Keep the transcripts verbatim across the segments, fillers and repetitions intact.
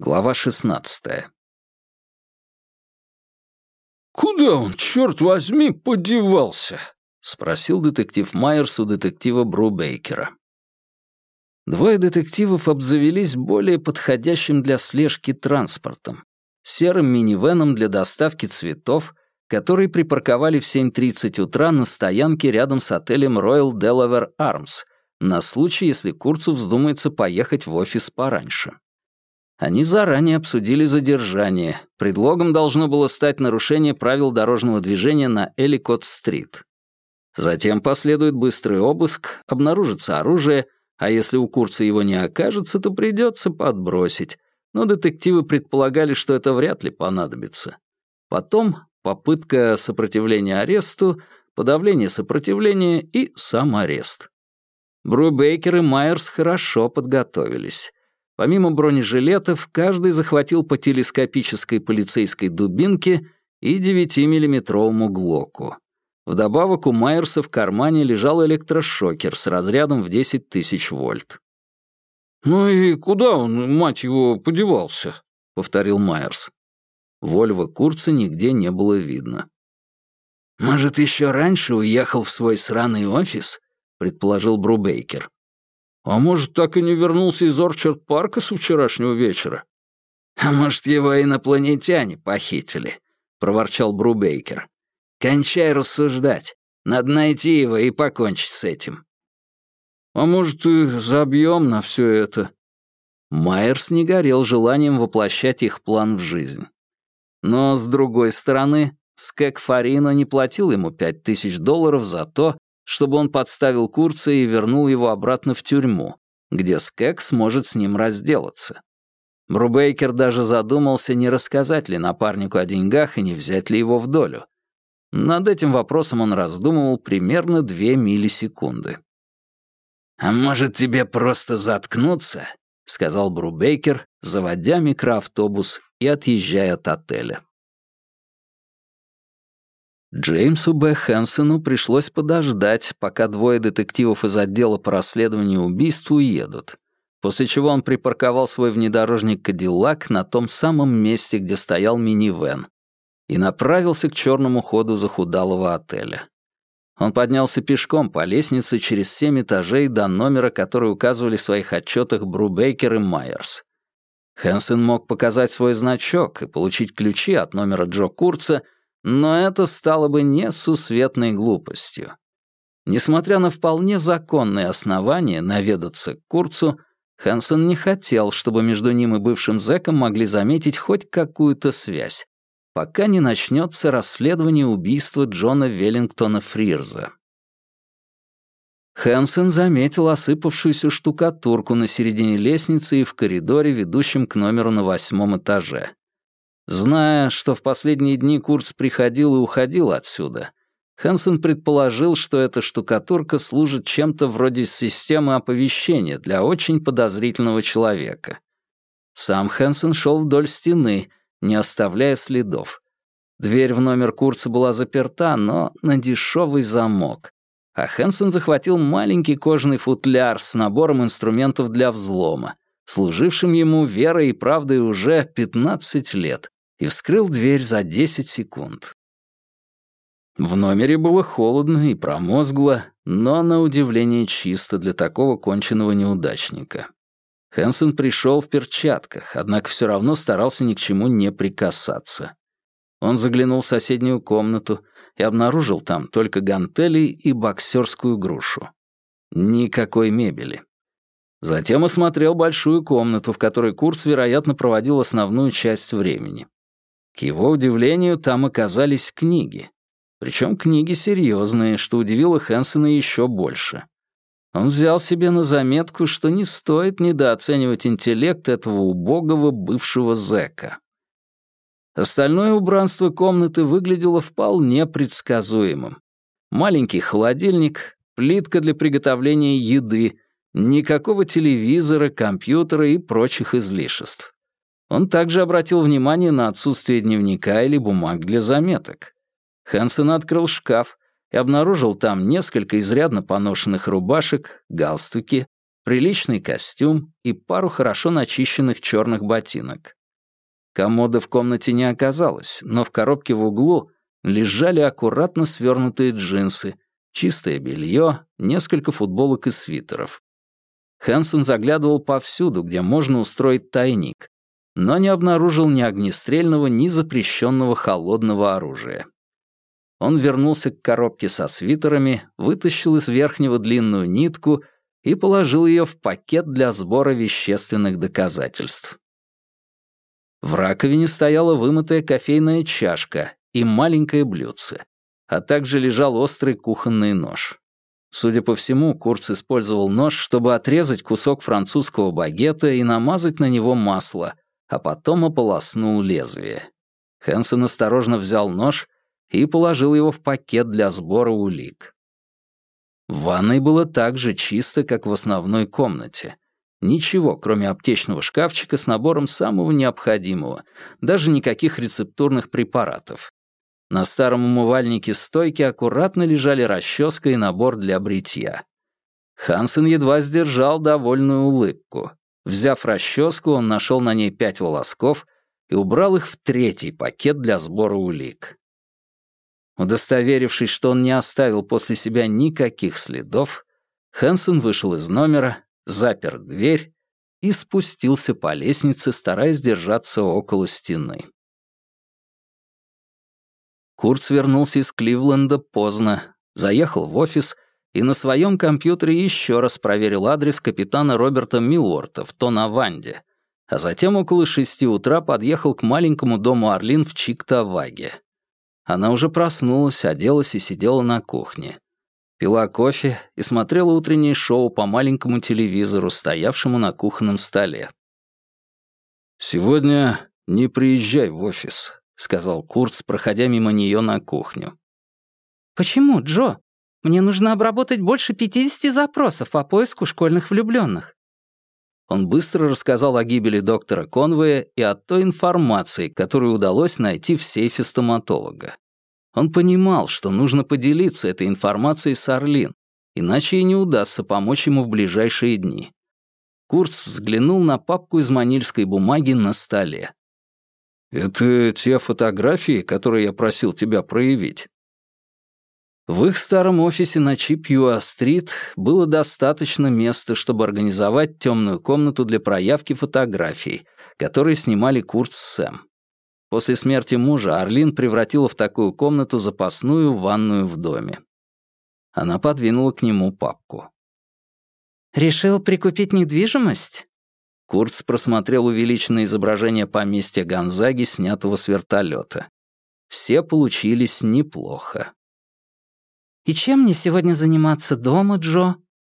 Глава шестнадцатая. «Куда он, черт возьми, подевался?» — спросил детектив Майерс у детектива Брубейкера. Двое детективов обзавелись более подходящим для слежки транспортом — серым минивэном для доставки цветов, который припарковали в семь тридцать утра на стоянке рядом с отелем Royal Delaware Arms на случай, если Курцу вздумается поехать в офис пораньше. Они заранее обсудили задержание. Предлогом должно было стать нарушение правил дорожного движения на Элликот-стрит. Затем последует быстрый обыск, обнаружится оружие, а если у Курца его не окажется, то придется подбросить. Но детективы предполагали, что это вряд ли понадобится. Потом попытка сопротивления аресту, подавление сопротивления и сам арест. Брубейкер и Майерс хорошо подготовились. Помимо бронежилетов, каждый захватил по телескопической полицейской дубинке и девятимиллиметровому глоку. Вдобавок у Майерса в кармане лежал электрошокер с разрядом в десять тысяч вольт. «Ну и куда он, мать его, подевался?» — повторил Майерс. Вольво Курца нигде не было видно. «Может, еще раньше уехал в свой сраный офис?» — предположил Брубейкер. «А может, так и не вернулся из Орчард-парка с вчерашнего вечера?» «А может, его инопланетяне похитили?» — проворчал Брубейкер. «Кончай рассуждать. Надо найти его и покончить с этим». «А может, и забьем на все это?» Майерс не горел желанием воплощать их план в жизнь. Но, с другой стороны, Скек Фарино не платил ему пять тысяч долларов за то, чтобы он подставил Курца и вернул его обратно в тюрьму, где Скек сможет с ним разделаться. Брубейкер даже задумался, не рассказать ли напарнику о деньгах и не взять ли его в долю. Над этим вопросом он раздумывал примерно две миллисекунды. «А может, тебе просто заткнуться?» — сказал Брубейкер, заводя микроавтобус и отъезжая от отеля. Джеймсу Б. Хэнсону пришлось подождать, пока двое детективов из отдела по расследованию убийств уедут, после чего он припарковал свой внедорожник «Кадиллак» на том самом месте, где стоял минивэн, и направился к черному ходу захудалого отеля. Он поднялся пешком по лестнице через семь этажей до номера, который указывали в своих отчетах Брубейкер и Майерс. Хэнсон мог показать свой значок и получить ключи от номера Джо Курца, но это стало бы несусветной глупостью. Несмотря на вполне законные основания наведаться к Курцу, Хэнсон не хотел, чтобы между ним и бывшим зэком могли заметить хоть какую-то связь, пока не начнется расследование убийства Джона Веллингтона Фрирза. Хэнсон заметил осыпавшуюся штукатурку на середине лестницы и в коридоре, ведущем к номеру на восьмом этаже. Зная, что в последние дни Курц приходил и уходил отсюда, Хэнсон предположил, что эта штукатурка служит чем-то вроде системы оповещения для очень подозрительного человека. Сам Хэнсон шел вдоль стены, не оставляя следов. Дверь в номер Курца была заперта, но на дешевый замок. А Хэнсон захватил маленький кожаный футляр с набором инструментов для взлома, служившим ему верой и правдой уже пятнадцать лет, и вскрыл дверь за десять секунд. В номере было холодно и промозгло, но, на удивление, чисто для такого конченого неудачника. Хэнсон пришел в перчатках, однако все равно старался ни к чему не прикасаться. Он заглянул в соседнюю комнату и обнаружил там только гантели и боксерскую грушу. Никакой мебели. Затем осмотрел большую комнату, в которой Курц, вероятно, проводил основную часть времени. К его удивлению, там оказались книги. Причем книги серьезные, что удивило Хэнсона еще больше. Он взял себе на заметку, что не стоит недооценивать интеллект этого убогого бывшего зэка. Остальное убранство комнаты выглядело вполне предсказуемым. Маленький холодильник, плитка для приготовления еды, никакого телевизора, компьютера и прочих излишеств. Он также обратил внимание на отсутствие дневника или бумаг для заметок. Хэнсон открыл шкаф и обнаружил там несколько изрядно поношенных рубашек, галстуки, приличный костюм и пару хорошо начищенных черных ботинок. Комода в комнате не оказалось, но в коробке в углу лежали аккуратно свернутые джинсы, чистое белье, несколько футболок и свитеров. Хэнсон заглядывал повсюду, где можно устроить тайник, но не обнаружил ни огнестрельного, ни запрещенного холодного оружия. Он вернулся к коробке со свитерами, вытащил из верхнего длинную нитку и положил ее в пакет для сбора вещественных доказательств. В раковине стояла вымытая кофейная чашка и маленькое блюдце, а также лежал острый кухонный нож. Судя по всему, Курц использовал нож, чтобы отрезать кусок французского багета и намазать на него масло, а потом ополоснул лезвие. Хэнсон осторожно взял нож и положил его в пакет для сбора улик. В ванной было так же чисто, как в основной комнате. Ничего, кроме аптечного шкафчика с набором самого необходимого, даже никаких рецептурных препаратов. На старом умывальнике стойки аккуратно лежали расческа и набор для бритья. Хансен едва сдержал довольную улыбку. Взяв расческу, он нашел на ней пять волосков и убрал их в третий пакет для сбора улик. Удостоверившись, что он не оставил после себя никаких следов, Хэнсон вышел из номера, запер дверь и спустился по лестнице, стараясь держаться около стены. Курц вернулся из Кливленда поздно, заехал в офис и на своем компьютере еще раз проверил адрес капитана Роберта Милуорта в Тонаванде, а затем около шести утра подъехал к маленькому дому Арлин в Чиктаваге. Она уже проснулась, оделась и сидела на кухне. Пила кофе и смотрела утреннее шоу по маленькому телевизору, стоявшему на кухонном столе. «Сегодня не приезжай в офис», — сказал Курц, проходя мимо нее на кухню. «Почему, Джо? Мне нужно обработать больше пятидесяти запросов по поиску школьных влюбленных». Он быстро рассказал о гибели доктора Конвея и о той информации, которую удалось найти в сейфе стоматолога. Он понимал, что нужно поделиться этой информацией с Арлин, иначе ей не удастся помочь ему в ближайшие дни. Курц взглянул на папку из манильской бумаги на столе. «Это те фотографии, которые я просил тебя проявить?» В их старом офисе на Чипьюа-стрит было достаточно места, чтобы организовать темную комнату для проявки фотографий, которые снимали Курц с Сэм. После смерти мужа Арлин превратила в такую комнату запасную ванную в доме. Она подвинула к нему папку. «Решил прикупить недвижимость?» Курц просмотрел увеличенное изображение поместья Гонзаги, снятого с вертолета. Все получились неплохо. «И чем мне сегодня заниматься дома, Джо?»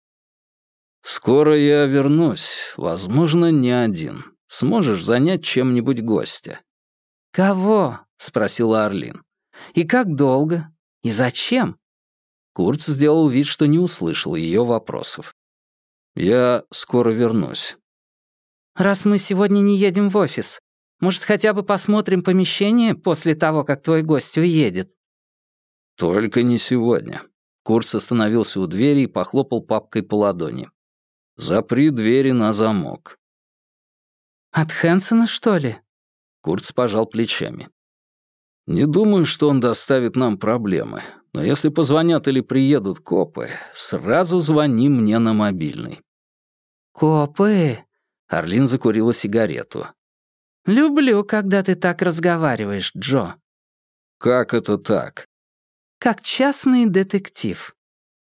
«Скоро я вернусь, возможно, не один. Сможешь занять чем-нибудь гостя?» «Кого?» — спросила Арлин. «И как долго? И зачем?» Курц сделал вид, что не услышал ее вопросов. «Я скоро вернусь». «Раз мы сегодня не едем в офис, может, хотя бы посмотрим помещение после того, как твой гость уедет?» «Только не сегодня». Курц остановился у двери и похлопал папкой по ладони. «Запри двери на замок». «От Хэнсона, что ли?» Курц пожал плечами. «Не думаю, что он доставит нам проблемы, но если позвонят или приедут копы, сразу звони мне на мобильный». «Копы?» — Арлин закурила сигарету. «Люблю, когда ты так разговариваешь, Джо». «Как это так?» «Как частный детектив».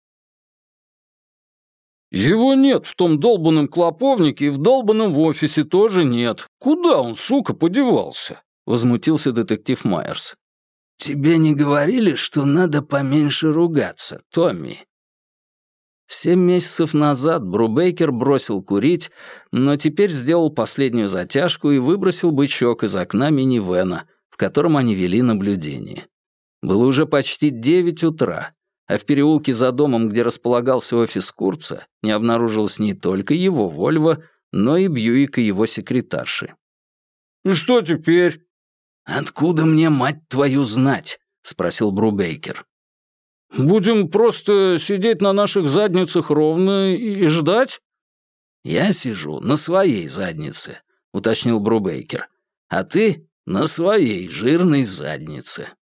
«Его нет в том долбанном клоповнике и в долбанном в офисе тоже нет. Куда он, сука, подевался?» — возмутился детектив Майерс. «Тебе не говорили, что надо поменьше ругаться, Томми?» Семь месяцев назад Брубейкер бросил курить, но теперь сделал последнюю затяжку и выбросил бычок из окна минивэна, в котором они вели наблюдение. Было уже почти девять утра, а в переулке за домом, где располагался офис Курца, не обнаружилось не только его Вольво, но и Бьюика его секретарши. «И что теперь?» «Откуда мне, мать твою, знать?» — спросил Брубейкер. «Будем просто сидеть на наших задницах ровно и ждать?» «Я сижу на своей заднице», — уточнил Брубейкер. «А ты на своей жирной заднице».